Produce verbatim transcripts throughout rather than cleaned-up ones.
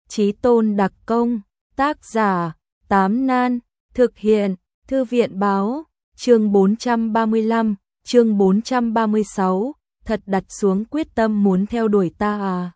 Chí tôn đặc công, tác giả, Tám Nan, thực hiện, Thư viện báo, chương bốn trăm ba mươi lăm, chương bốn trăm ba mươi sáu, thật đặt xuống quyết tâm muốn theo đuổi ta à.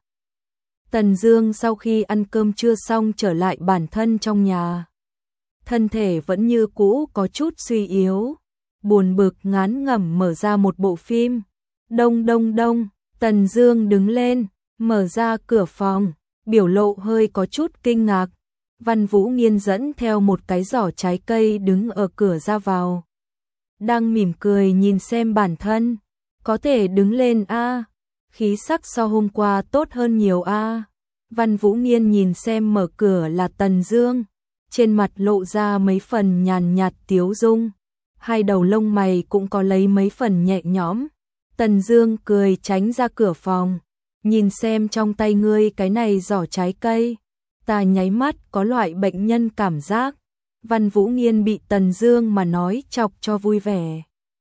Tần Dương sau khi ăn cơm trưa xong trở lại bản thân trong nhà. Thân thể vẫn như cũ có chút suy yếu, buồn bực ngán ngẩm mở ra một bộ phim. Đông đông đông, Tần Dương đứng lên, mở ra cửa phòng, biểu lộ hơi có chút kinh ngạc. Văn Vũ Nghiên dẫn theo một cái giỏ trái cây đứng ở cửa ra vào. Đang mỉm cười nhìn xem bản thân, có thể đứng lên a, à, khí sắc so hôm qua tốt hơn nhiều a. À. Văn Vũ Nghiên nhìn xem mở cửa là Tần Dương, trên mặt lộ ra mấy phần nhàn nhạt tiếu dung, hai đầu lông mày cũng có lấy mấy phần nhẹ nhõm. Tần Dương cười tránh ra cửa phòng, nhìn xem trong tay ngươi cái này giỏ trái cây, ta nháy mắt có loại bệnh nhân cảm giác. Văn Vũ Nghiên bị Tần Dương mà nói chọc cho vui vẻ,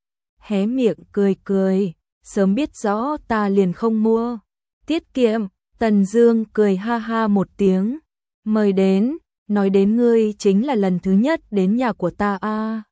hé miệng cười cười, sớm biết rõ ta liền không mua, tiết kiệm. Tần Dương cười ha ha một tiếng, mời đến, nói đến ngươi chính là lần thứ nhất đến nhà của ta a. À.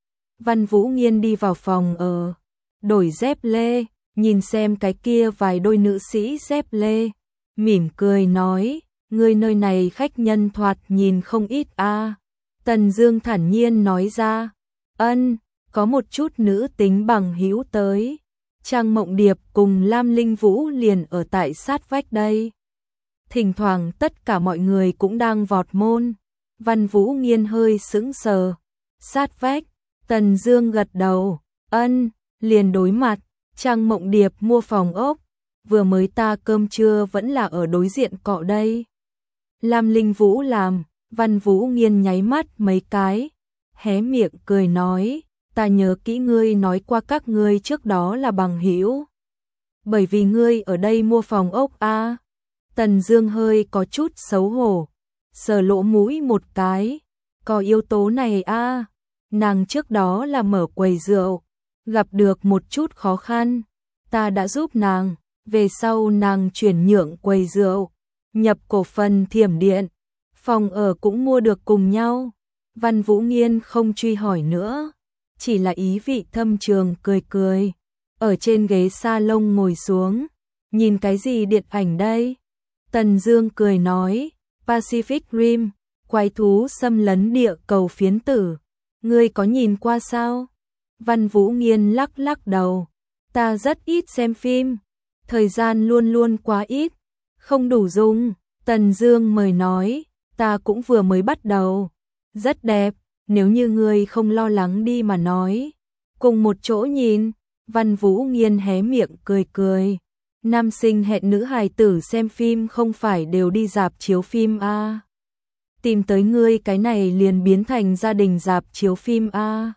Văn Vũ Nghiên đi vào phòng ở, đổi dép lê, nhìn xem cái kia vài đôi nữ sĩ dép lê, mỉm cười nói, ngươi nơi này khách nhân thoạt nhìn không ít a. À. Tần Dương thản nhiên nói ra, ân, có một chút nữ tính bằng hữu tới. Trang Mộng Điệp cùng Lam Linh Vũ liền ở tại sát vách đây. Thỉnh thoảng tất cả mọi người cũng đang vọt môn. Văn Vũ Nghiên hơi sững sờ. Sát vách, Tần Dương gật đầu, ân, liền đối mặt. Trang Mộng Điệp mua phòng ốc, vừa mới ta cơm trưa vẫn là ở đối diện cọ đây. Lam Linh Vũ làm, Văn Vũ Nghiên nháy mắt mấy cái, hé miệng cười nói, ta nhớ kỹ ngươi nói qua các ngươi trước đó là bằng hữu. Bởi vì ngươi ở đây mua phòng ốc a. À. Tần Dương hơi có chút xấu hổ, sờ lỗ mũi một cái, có yếu tố này a. À. Nàng trước đó là mở quầy rượu, gặp được một chút khó khăn, ta đã giúp nàng, về sau nàng chuyển nhượng quầy rượu, nhập cổ phần Thiểm Điện, phòng ở cũng mua được cùng nhau. Văn Vũ Nghiên không truy hỏi nữa, chỉ là ý vị thâm trường cười cười, ở trên ghế salon ngồi xuống, nhìn cái gì điện ảnh đây? Tần Dương cười nói, Pacific Rim, quái thú xâm lấn địa cầu phiến tử, ngươi có nhìn qua sao? Văn Vũ Nghiên lắc lắc đầu, ta rất ít xem phim, thời gian luôn luôn quá ít, không đủ dùng. Tần Dương mời nói, ta cũng vừa mới bắt đầu, rất đẹp. Nếu như ngươi không lo lắng đi mà nói, cùng một chỗ nhìn. Văn Vũ Nghiên hé miệng cười cười, nam sinh hẹn nữ hài tử xem phim không phải đều đi rạp chiếu phim a. À. Tìm tới ngươi cái này liền biến thành gia đình rạp chiếu phim a. À.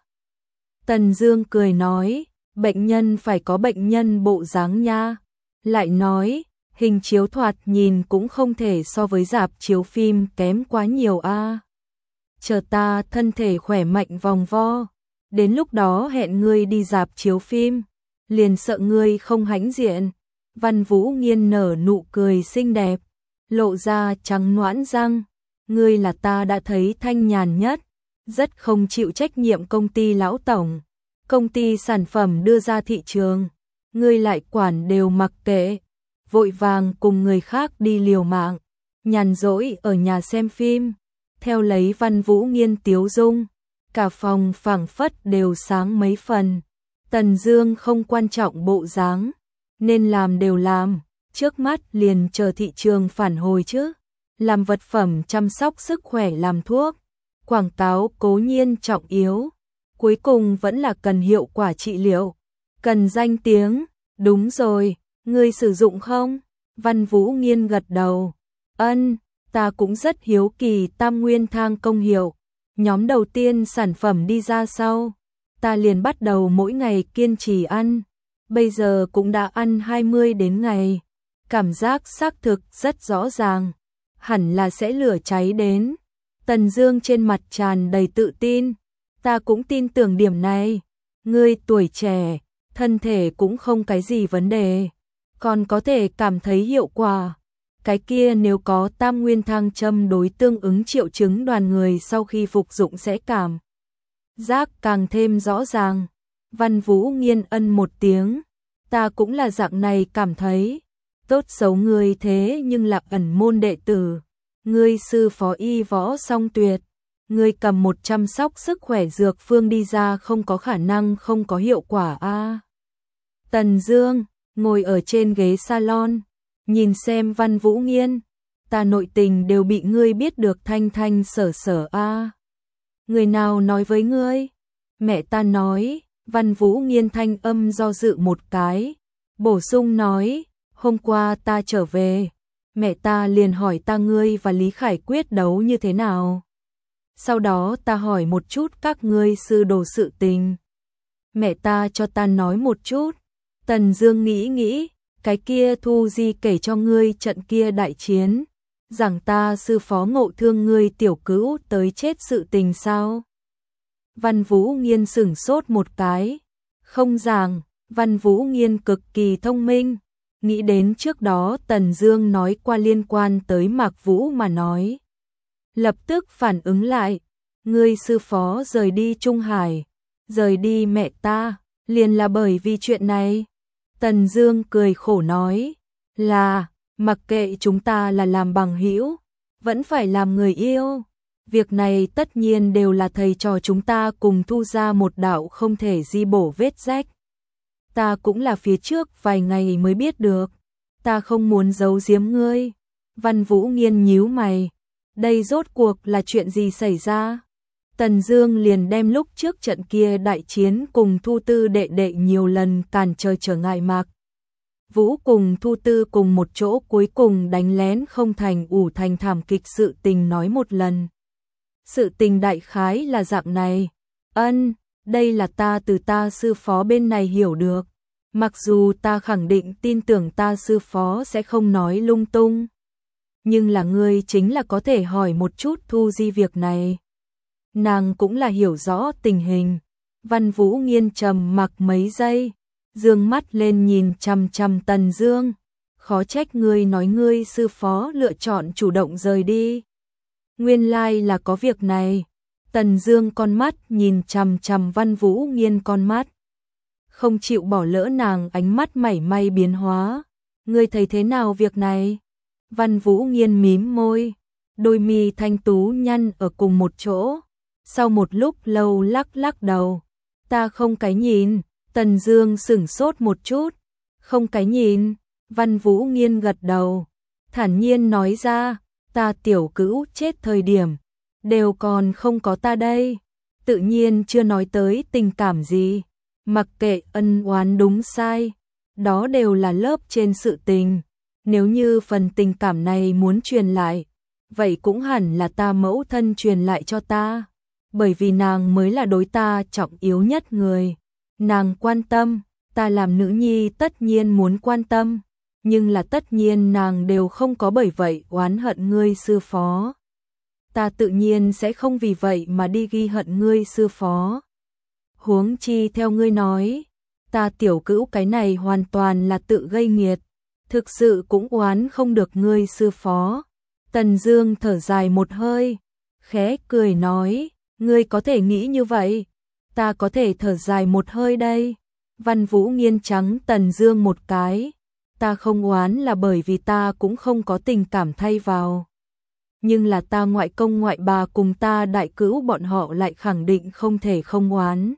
Tần Dương cười nói, bệnh nhân phải có bệnh nhân bộ dáng nha. Lại nói, hình chiếu thoạt nhìn cũng không thể so với rạp chiếu phim kém quá nhiều a. À. Chờ ta thân thể khỏe mạnh vòng vo, đến lúc đó hẹn ngươi đi rạp chiếu phim, liền sợ ngươi không hãnh diện. Văn Vũ Nghiên nở nụ cười xinh đẹp, lộ ra trắng nõn răng, ngươi là ta đã thấy thanh nhàn nhất, rất không chịu trách nhiệm công ty lão tổng, công ty sản phẩm đưa ra thị trường, ngươi lại quản đều mặc kệ, vội vàng cùng người khác đi liều mạng, nhàn rỗi ở nhà xem phim. Theo lấy Văn Vũ Nghiên tiếu dung, cả phòng phảng phất đều sáng mấy phần. Tần Dương không quan trọng bộ dáng, nên làm đều làm, trước mắt liền chờ thị trường phản hồi chứ. Làm vật phẩm chăm sóc sức khỏe làm thuốc, quảng cáo cố nhiên trọng yếu, cuối cùng vẫn là cần hiệu quả trị liệu, cần danh tiếng. Đúng rồi, ngươi sử dụng không? Văn Vũ Nghiên gật đầu, ân. Ta cũng rất hiếu kỳ Tam Nguyên Thang công hiệu, nhóm đầu tiên sản phẩm đi ra sau, ta liền bắt đầu mỗi ngày kiên trì ăn, bây giờ cũng đã ăn hai mươi đến ngày, cảm giác xác thực rất rõ ràng, hẳn là sẽ lửa cháy đến. Tần Dương trên mặt tràn đầy tự tin, ta cũng tin tưởng điểm này, ngươi tuổi trẻ, thân thể cũng không cái gì vấn đề, còn có thể cảm thấy hiệu quả. cái kia nếu có tam nguyên thang châm đối tương ứng triệu chứng đoàn người sau khi phục dụng sẽ cảm giác càng thêm rõ ràng. Văn Vũ Nghiên ân một tiếng, ta cũng là dạng này cảm thấy, tốt xấu ngươi thế nhưng là ẩn môn đệ tử, ngươi sư phó y võ song tuyệt, ngươi cầm một chăm sóc sức khỏe dược phương đi ra không có khả năng không có hiệu quả a. À. Tần Dương ngồi ở trên ghế salon, nhìn xem Văn Vũ Nghiên, ta nội tình đều bị ngươi biết được thanh thanh sở sở a. À. Người nào nói với ngươi? Mẹ ta nói. Văn Vũ Nghiên thanh âm do dự một cái, bổ sung nói, hôm qua ta trở về, mẹ ta liền hỏi ta ngươi và Lý Khải quyết đấu như thế nào. Sau đó ta hỏi một chút các ngươi sư đồ sự tình. Mẹ ta cho ta nói một chút. Tần Dương nghĩ nghĩ, cái kia Thu Di kể cho ngươi trận kia đại chiến, rằng ta sư phó ngộ thương ngươi tiểu cữu tới chết sự tình sao? Văn Vũ Nghiên sửng sốt một cái, không giảng. Văn Vũ Nghiên cực kỳ thông minh, nghĩ đến trước đó Tần Dương nói qua liên quan tới Mạc Vũ mà nói. Lập tức phản ứng lại, ngươi sư phó rời đi Trung Hải, rời đi mẹ ta, liền là bởi vì chuyện này. Tần Dương cười khổ nói, là, mặc kệ chúng ta là làm bằng hữu, vẫn phải làm người yêu. Việc này tất nhiên đều là thầy trò chúng ta cùng thu ra một đạo không thể di bổ vết rách. Ta cũng là phía trước vài ngày mới biết được, ta không muốn giấu giếm ngươi. Văn Vũ Nghiên nhíu mày, đây rốt cuộc là chuyện gì xảy ra? Tần Dương liền đem lúc trước trận kia đại chiến cùng Thu Tư đệ đệ nhiều lần cản trở trở ngại Mạc Vũ cùng Thu Tư cùng một chỗ cuối cùng đánh lén không thành ủ thành thảm kịch sự tình nói một lần. Sự tình đại khái là dạng này, ân, đây là ta từ ta sư phó bên này hiểu được, mặc dù ta khẳng định tin tưởng ta sư phó sẽ không nói lung tung. Nhưng là ngươi chính là có thể hỏi một chút Thu Di việc này. Nàng cũng là hiểu rõ tình hình. Văn Vũ Nghiên trầm mặc mấy giây, dương mắt lên nhìn chằm chằm Tần Dương, khó trách ngươi nói ngươi sư phó lựa chọn chủ động rời đi. Nguyên lai là có việc này. Tần Dương con mắt nhìn chằm chằm Văn Vũ Nghiên con mắt, không chịu bỏ lỡ nàng ánh mắt mảy may biến hóa. Ngươi thấy thế nào việc này? Văn Vũ Nghiên mím môi, đôi mi thanh tú nhăn ở cùng một chỗ, sau một lúc lâu lắc lắc đầu. Ta không cái nhìn. Tần Dương sững sốt một chút, không cái nhìn. Văn Vũ Nghiên gật đầu, thản nhiên nói ra, ta tiểu cữu chết thời điểm, đều còn không có ta đây, tự nhiên chưa nói tới tình cảm gì, mặc kệ ân oán đúng sai, đó đều là lớp trên sự tình, nếu như phần tình cảm này muốn truyền lại, vậy cũng hẳn là ta mẫu thân truyền lại cho ta, bởi vì nàng mới là đối ta trọng yếu nhất người, nàng quan tâm, ta làm nữ nhi tất nhiên muốn quan tâm. Nhưng là tất nhiên nàng đều không có bởi vậy oán hận ngươi sư phó. Ta tự nhiên sẽ không vì vậy mà đi ghi hận ngươi sư phó. Huống chi theo ngươi nói, ta tiểu cữu cái này hoàn toàn là tự gây nghiệt, thực sự cũng oán không được ngươi sư phó. Tần Dương thở dài một hơi, khẽ cười nói, ngươi có thể nghĩ như vậy, ta có thể thở dài một hơi đây. Văn Vũ Nghiên trắng Tần Dương một cái. Ta không oán là bởi vì ta cũng không có tình cảm thay vào. Nhưng là ta ngoại công ngoại bà cùng ta đại cữu bọn họ lại khẳng định không thể không oán.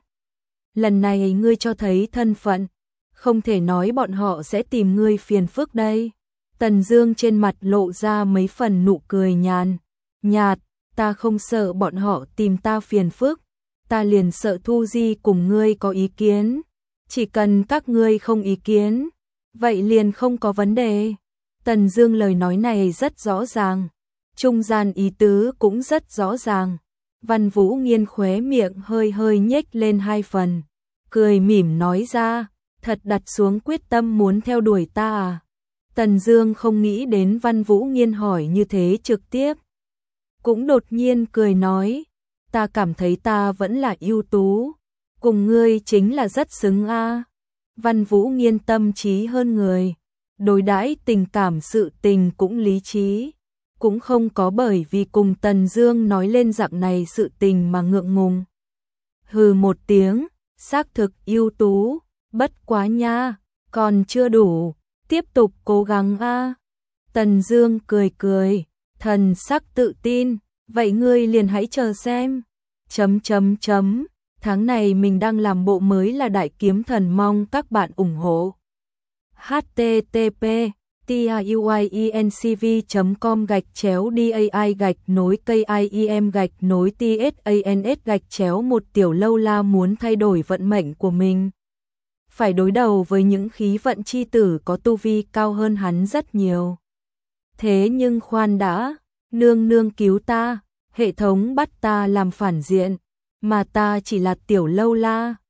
Lần này ngươi cho thấy thân phận, không thể nói bọn họ sẽ tìm ngươi phiền phức đây. Tần Dương trên mặt lộ ra mấy phần nụ cười nhàn, nhạt, ta không sợ bọn họ tìm ta phiền phức, ta liền sợ Thu Di cùng ngươi có ý kiến, chỉ cần các ngươi không ý kiến, vậy liền không có vấn đề. Tần Dương lời nói này rất rõ ràng, trung gian ý tứ cũng rất rõ ràng. Văn Vũ Nghiên khóe miệng hơi hơi nhếch lên hai phần, cười mỉm nói ra, thật đặt xuống quyết tâm muốn theo đuổi ta à? Tần Dương không nghĩ đến Văn Vũ Nghiên hỏi như thế trực tiếp, cũng đột nhiên cười nói, ta cảm thấy ta vẫn là ưu tú, cùng ngươi chính là rất xứng a. À. Văn Vũ Nghiên tâm trí hơn người, đối đãi tình cảm sự tình cũng lý trí, cũng không có bởi vì cùng Tần Dương nói lên dạng này sự tình mà ngượng ngùng. Hừ một tiếng, xác thực ưu tú, bất quá nha, còn chưa đủ, tiếp tục cố gắng a. Tần Dương cười cười, thần sắc tự tin, vậy ngươi liền hãy chờ xem. Chấm chấm chấm, tháng này mình đang làm bộ mới là Đại Kiếm Thần, mong các bạn ủng hộ. h t t p tiuyencv chấm com gạch chéo dai gạch nối kim gạch nối tsans gạch chéo một Tiểu Lâu La muốn thay đổi vận mệnh của mình. Phải đối đầu với những khí vận chi tử có tu vi cao hơn hắn rất nhiều. Thế nhưng khoan đã, nương nương cứu ta, hệ thống bắt ta làm phản diện, mà ta chỉ là Tiểu Lâu La.